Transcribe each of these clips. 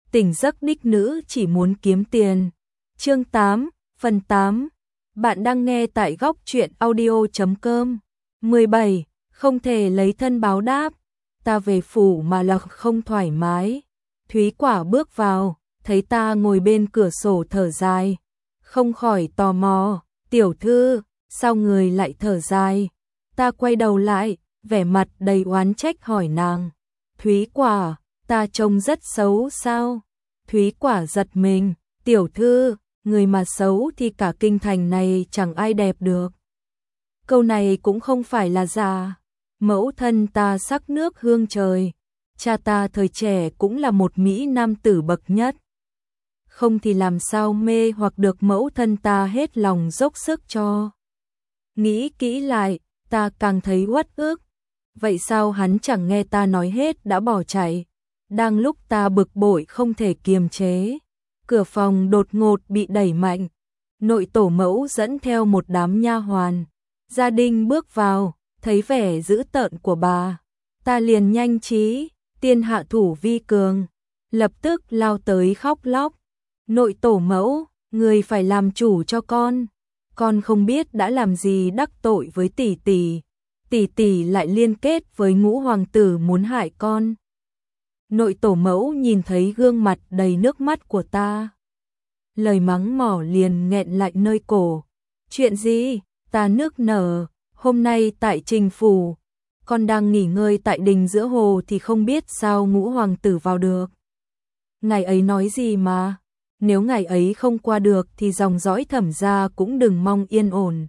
Tỉnh giấc đích nữ chỉ muốn kiếm tiền. Chương 8, phần 8. Bạn đang nghe tại góc truyện audio.com. 17. Không thể lấy thân báo đáp. Ta về phủ mà là không thoải mái. Thúy Quả bước vào, thấy ta ngồi bên cửa sổ thở dài. Không khỏi tò mò, tiểu thư, sao người lại thở dài? Ta quay đầu lại, vẻ mặt đầy oán trách hỏi nàng. Thúy Quả, ta trông rất xấu sao? Thúy Quả giật mình, tiểu thư, người mà xấu thì cả kinh thành này chẳng ai đẹp được. Câu này cũng không phải là giả. Mẫu thân ta sắc nước hương trời, cha ta thời trẻ cũng là một mỹ nam tử bậc nhất. Không thì làm sao mê hoặc được mẫu thân ta hết lòng dốc sức cho. Nghĩ kỹ lại, ta càng thấy uất ức. Vậy sao hắn chẳng nghe ta nói hết đã bỏ chạy? Đang lúc ta bực bội không thể kiềm chế, cửa phòng đột ngột bị đẩy mạnh. Nội tổ mẫu dẫn theo một đám nha hoàn. Gia đình bước vào, thấy vẻ dữ tợn của bà. Ta liền nhanh trí, tiên hạ thủ vi cường, lập tức lao tới khóc lóc. Nội tổ mẫu, người phải làm chủ cho con không biết đã làm gì đắc tội với tỷ tỷ. Tỷ tỷ lại liên kết với ngũ hoàng tử muốn hại con. Nội tổ mẫu nhìn thấy gương mặt đầy nước mắt của ta. Lời mắng mỏ liền nghẹn lại nơi cổ. Chuyện gì? Ta nức nở. Hôm nay tại Trình phủ, con đang nghỉ ngơi tại đình giữa hồ thì không biết sao ngũ hoàng tử vào được. Ngày ấy nói gì mà? Nếu ngày ấy không qua được thì dòng dõi Thẩm gia cũng đừng mong yên ổn.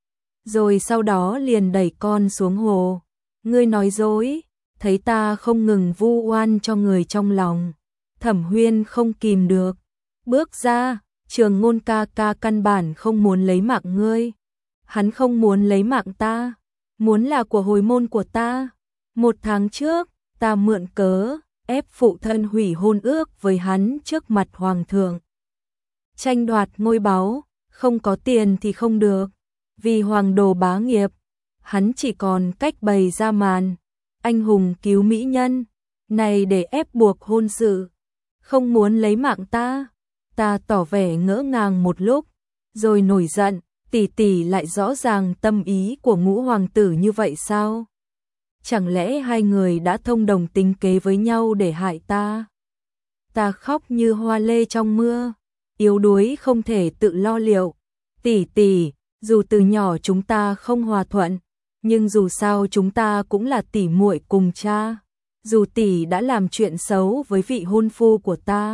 Rồi sau đó liền đẩy con xuống hồ. Ngươi nói dối. Thấy ta không ngừng vu oan cho người trong lòng, Thẩm Huyên không kìm được, bước ra. Trường Ngôn ca ca căn bản không muốn lấy mạng ngươi. Hắn không muốn lấy mạng ta, muốn là của hồi môn của ta. 1 tháng trước, ta mượn cớ ép phụ thân hủy hôn ước với hắn trước mặt hoàng thượng. Tranh đoạt ngôi báu, không có tiền thì không được. Vì hoàng đồ bá nghiệp, hắn chỉ còn cách bày ra màn anh hùng cứu mỹ nhân này để ép buộc hôn sự. Không muốn lấy mạng ta. Ta tỏ vẻ ngỡ ngàng một lúc, rồi nổi giận. Tỷ tỷ lại rõ ràng tâm ý của ngũ hoàng tử như vậy sao? Chẳng lẽ hai người đã thông đồng tính kế với nhau để hại ta? Ta khóc như hoa lê trong mưa, yếu đuối không thể tự lo liệu. Tỷ tỷ, dù từ nhỏ chúng ta không hòa thuận, nhưng dù sao chúng ta cũng là tỷ muội cùng cha. Dù tỷ đã làm chuyện xấu với vị hôn phu của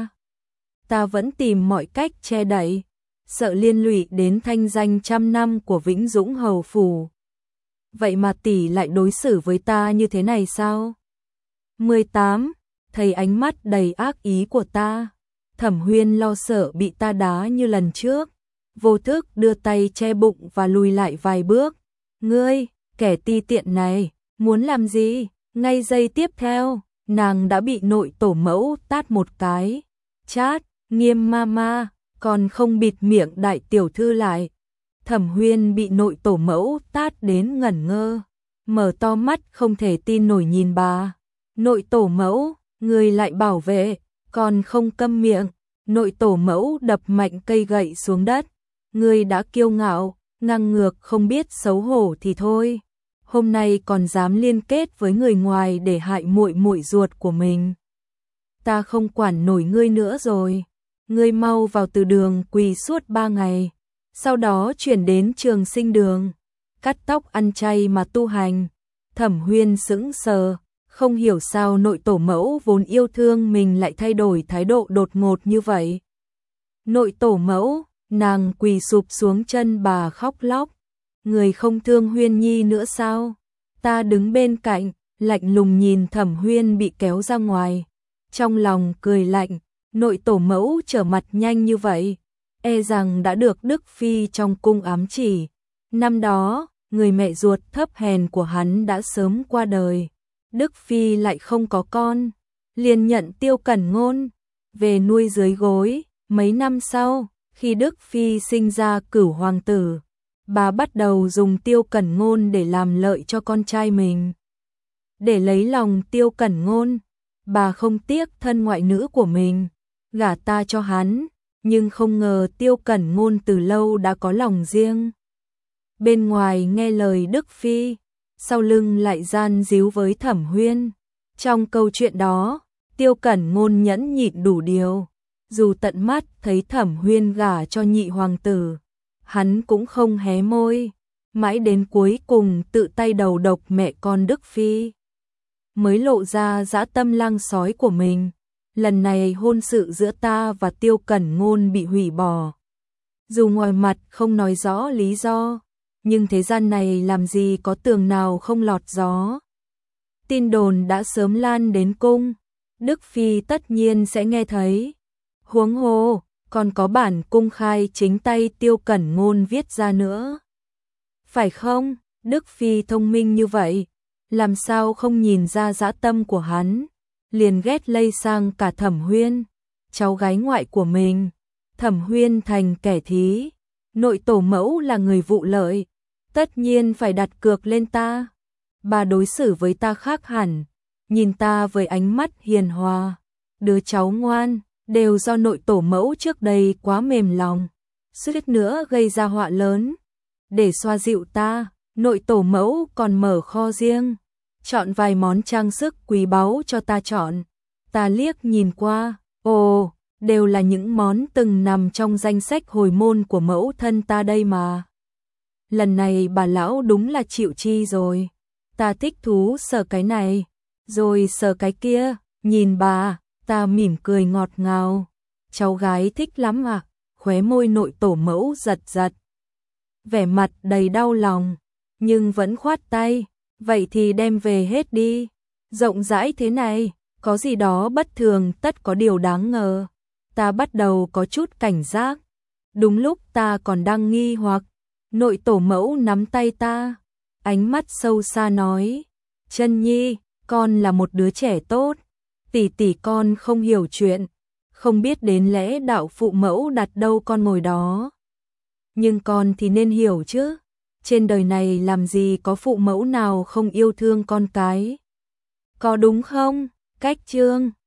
ta vẫn tìm mọi cách che đậy, sợ liên lụy đến thanh danh trăm năm của Vĩnh Dũng hầu phủ. Vậy mà tỷ lại đối xử với ta như thế này sao? 18. Thấy ánh mắt đầy ác ý của ta, Thẩm Huyên lo sợ bị ta đá như lần trước, vô thức đưa tay che bụng và lùi lại vài bước. Ngươi, kẻ ti tiện này, muốn làm gì? Ngay giây tiếp theo, nàng đã bị nội tổ mẫu tát một cái. Chát, Nghiêm mama, còn không bịt miệng đại tiểu thư lại. Thẩm Huyên bị nội tổ mẫu tát đến ngẩn ngơ, mở to mắt không thể tin nổi nhìn bà. Nội tổ mẫu, người lại bảo vệ, còn không câm miệng. Nội tổ mẫu đập mạnh cây gậy xuống đất. Người đã kiêu ngạo, ngang ngược không biết xấu hổ thì thôi. Hôm nay còn dám liên kết với người ngoài để hại muội muội ruột của mình. Ta không quản nổi ngươi nữa rồi. Ngươi mau vào từ đường quỳ suốt 3 ngày. Sau đó chuyển đến Trường Sinh đường, cắt tóc ăn chay mà tu hành. Thẩm Huyên sững sờ, không hiểu sao nội tổ mẫu vốn yêu thương mình lại thay đổi thái độ đột ngột như vậy. Nội tổ mẫu, nàng quỳ sụp xuống chân bà khóc lóc. Người không thương Huyên nhi nữa sao? Ta đứng bên cạnh, lạnh lùng nhìn Thẩm Huyên bị kéo ra ngoài. Trong lòng cười lạnh, nội tổ mẫu trở mặt nhanh như vậy, e rằng đã được Đức Phi trong cung ám chỉ. Năm đó, người mẹ ruột thấp hèn của hắn đã sớm qua đời. Đức Phi lại không có con, liền nhận Tiêu Cẩn Ngôn về nuôi dưới gối. Mấy năm sau, khi Đức Phi sinh ra Cửu hoàng tử, bà bắt đầu dùng Tiêu Cẩn Ngôn để làm lợi cho con trai mình. Để lấy lòng Tiêu Cẩn Ngôn, bà không tiếc thân ngoại nữ của mình, gả ta cho hắn, nhưng không ngờ Tiêu Cẩn Ngôn từ lâu đã có lòng riêng. Bên ngoài nghe lời Đức Phi, sau lưng lại gian díu với Thẩm Huyên. Trong câu chuyện đó, Tiêu Cẩn Ngôn nhẫn nhịn đủ điều, dù tận mắt thấy Thẩm Huyên gả cho nhị hoàng tử, hắn cũng không hé môi, mãi đến cuối cùng tự tay đầu độc mẹ con Đức Phi, mới lộ ra dã tâm lang sói của mình. Lần này hôn sự giữa ta và Tiêu Cẩn Ngôn bị hủy bỏ. Dù ngoài mặt không nói rõ lý do, nhưng thế gian này làm gì có tường nào không lọt gió. Tin đồn đã sớm lan đến cung, Đức Phi tất nhiên sẽ nghe thấy. Huống hồ, còn có bản cung khai chính tay Tiêu Cẩn Ngôn viết ra nữa. Phải không? Đức Phi thông minh như vậy, làm sao không nhìn ra dã tâm của hắn, liền ghét lây sang cả Thẩm Huyên, cháu gái ngoại của mình. Thẩm Huyên thành kẻ thí, nội tổ mẫu là người vụ lợi, tất nhiên phải đặt cược lên ta. Bà đối xử với ta khác hẳn, nhìn ta với ánh mắt hiền hòa, đứa cháu ngoan, đều do nội tổ mẫu trước đây quá mềm lòng, suýt nữa gây ra họa lớn. Để xoa dịu ta, nội tổ mẫu còn mở kho riêng, chọn vài món trang sức quý báu cho ta chọn. Ta liếc nhìn qua, ồ, đều là những món từng nằm trong danh sách hồi môn của mẫu thân ta đây mà. Lần này bà lão đúng là chịu chi rồi. Ta thích thú sờ cái này, rồi sờ cái kia, nhìn bà, ta mỉm cười ngọt ngào. Cháu gái thích lắm à? Khóe môi nội tổ mẫu giật giật, vẻ mặt đầy đau lòng, nhưng vẫn khoát tay. Vậy thì đem về hết đi. Rộng rãi thế này, có gì đó bất thường, tất có điều đáng ngờ. Ta bắt đầu có chút cảnh giác. Đúng lúc ta còn đang nghi hoặc, nội tổ mẫu nắm tay ta, ánh mắt sâu xa nói: Chân Nhi, con là một đứa trẻ tốt, tỷ tỷ con không hiểu chuyện, không biết đến lẽ đạo phụ mẫu đặt đâu con ngồi đó. Nhưng con thì nên hiểu chứ, trên đời này làm gì có phụ mẫu nào không yêu thương con cái. Có đúng không? Cách chương